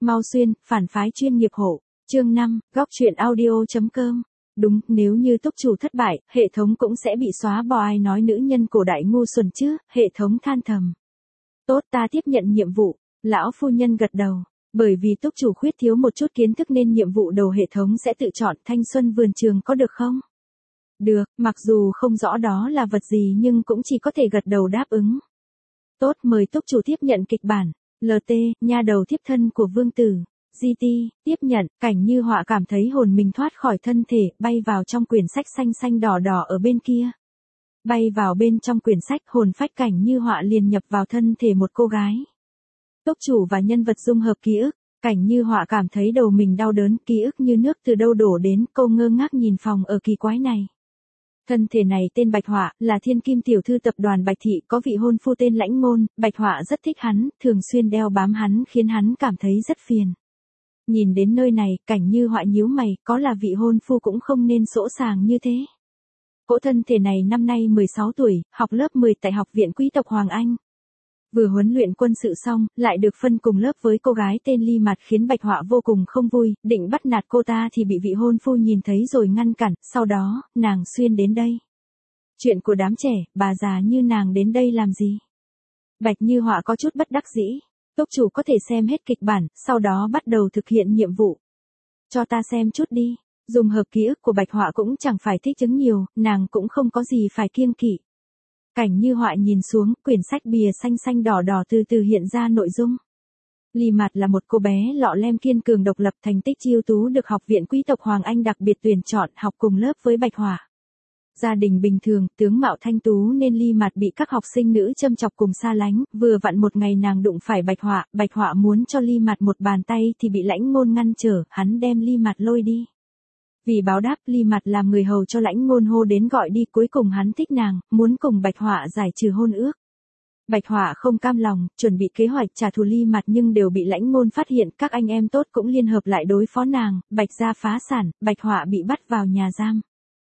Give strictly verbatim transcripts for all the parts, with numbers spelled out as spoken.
Mau Xuyên, phản phái chuyên nghiệp hộ. Chương năm, góc truyện audio.com. Đúng, nếu như túc chủ thất bại, hệ thống cũng sẽ bị xóa bỏ, ai nói nữ nhân cổ đại ngu xuẩn chứ, hệ thống than thầm. Tốt, ta tiếp nhận nhiệm vụ. Lão phu nhân gật đầu. Bởi vì túc chủ khuyết thiếu một chút kiến thức nên nhiệm vụ đầu hệ thống sẽ tự chọn thanh xuân vườn trường, có được không? Được, mặc dù không rõ đó là vật gì nhưng cũng chỉ có thể gật đầu đáp ứng. Tốt, mời túc chủ tiếp nhận kịch bản. lờ tê, nha đầu thiếp thân của vương tử. giê tê, tiếp nhận. Cảnh Như Họa cảm thấy hồn mình thoát khỏi thân thể, bay vào trong quyển sách xanh xanh đỏ đỏ ở bên kia. Bay vào bên trong quyển sách, hồn phách Cảnh Như Họa liền nhập vào thân thể một cô gái. Túc chủ và nhân vật dung hợp ký ức. Cảnh Như Họa cảm thấy đầu mình đau đớn, ký ức như nước từ đâu đổ đến, cô ngơ ngác nhìn phòng ở kỳ quái này. Thân thể này tên Bạch Họa, là thiên kim tiểu thư tập đoàn Bạch Thị, có vị hôn phu tên Lãnh Ngôn, Bạch Họa rất thích hắn, thường xuyên đeo bám hắn khiến hắn cảm thấy rất phiền. Nhìn đến nơi này, Cảnh Như Họa nhíu mày, có là vị hôn phu cũng không nên sỗ sàng như thế. Cỗ thân thể này năm nay mười sáu tuổi, học lớp mười tại học viện quý tộc Hoàng Anh. Vừa huấn luyện quân sự xong, lại được phân cùng lớp với cô gái tên Ly Mạt khiến Bạch Họa vô cùng không vui, định bắt nạt cô ta thì bị vị hôn phu nhìn thấy rồi ngăn cản, sau đó, nàng xuyên đến đây. Chuyện của đám trẻ, bà già như nàng đến đây làm gì? Bạch Như Họa có chút bất đắc dĩ. Túc chủ có thể xem hết kịch bản, sau đó bắt đầu thực hiện nhiệm vụ. Cho ta xem chút đi. Dùng hợp ký ức của Bạch Họa cũng chẳng phải thích chứng nhiều, nàng cũng không có gì phải kiêng kỵ. Cảnh Như Họa nhìn xuống, quyển sách bìa xanh xanh đỏ đỏ từ từ hiện ra nội dung. Ly Mạt là một cô bé lọ lem kiên cường độc lập, thành tích ưu tú, được học viện quý tộc Hoàng Anh đặc biệt tuyển chọn, học cùng lớp với Bạch Họa. Gia đình bình thường, tướng mạo thanh tú nên Ly Mạt bị các học sinh nữ châm chọc cùng xa lánh, vừa vặn một ngày nàng đụng phải Bạch Họa, Bạch Họa muốn cho Ly Mạt một bàn tay thì bị Lãnh Ngôn ngăn trở, hắn đem Ly Mạt lôi đi. Vì báo đáp, Ly Mạt làm người hầu cho Lãnh Ngôn hô đến gọi đi, cuối cùng hắn thích nàng, muốn cùng Bạch Họa giải trừ hôn ước. Bạch Họa không cam lòng, chuẩn bị kế hoạch trả thù Ly Mạt nhưng đều bị Lãnh Ngôn phát hiện, các anh em tốt cũng liên hợp lại đối phó nàng, Bạch gia phá sản, Bạch Họa bị bắt vào nhà giam.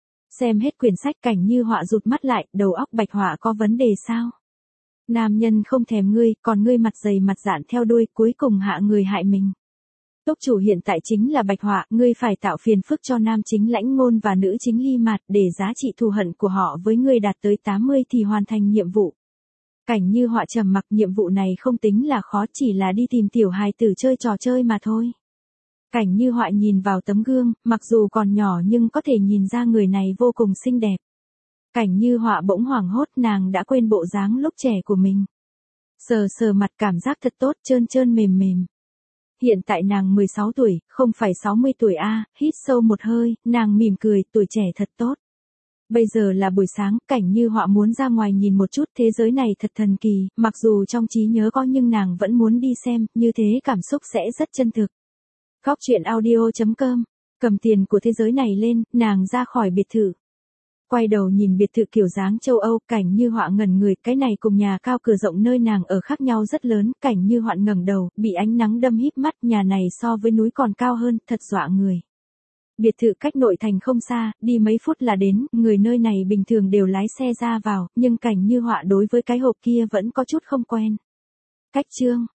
Xem hết quyển sách, Cảnh Như Họa rụt mắt lại, đầu óc Bạch Họa có vấn đề sao? Nam nhân không thèm ngươi, còn ngươi mặt dày mặt dạn theo đuôi, cuối cùng hạ người hại mình. Túc chủ hiện tại chính là Bạch Họa, ngươi phải tạo phiền phức cho nam chính Lãnh Ngôn và nữ chính Ly Mạt, để giá trị thù hận của họ với ngươi đạt tới tám mươi thì hoàn thành nhiệm vụ. Cảnh Như Họa trầm mặc, nhiệm vụ này không tính là khó, chỉ là đi tìm tiểu hài tử chơi trò chơi mà thôi. Cảnh Như Họa nhìn vào tấm gương, mặc dù còn nhỏ nhưng có thể nhìn ra người này vô cùng xinh đẹp. Cảnh Như Họa bỗng hoảng hốt, nàng đã quên bộ dáng lúc trẻ của mình. Sờ sờ mặt, cảm giác thật tốt, trơn trơn mềm mềm. Hiện tại nàng mười sáu tuổi, không phải sáu mươi tuổi a, à, hít sâu một hơi, nàng mỉm cười, tuổi trẻ thật tốt. Bây giờ là buổi sáng, Cảnh Như Họa muốn ra ngoài nhìn một chút, thế giới này thật thần kỳ, mặc dù trong trí nhớ có nhưng nàng vẫn muốn đi xem, như thế cảm xúc sẽ rất chân thực. Góc truyện audio.com, cầm tiền của thế giới này lên, nàng ra khỏi biệt thự. Quay đầu nhìn biệt thự kiểu dáng châu Âu, Cảnh Như Họa ngẩn người, cái này cùng nhà cao cửa rộng nơi nàng ở khác nhau rất lớn, Cảnh Như Họa ngẩng đầu, bị ánh nắng đâm híp mắt, nhà này so với núi còn cao hơn, thật dọa người. Biệt thự cách nội thành không xa, đi mấy phút là đến, người nơi này bình thường đều lái xe ra vào, nhưng Cảnh Như Họa đối với cái hộp kia vẫn có chút không quen. Cách chương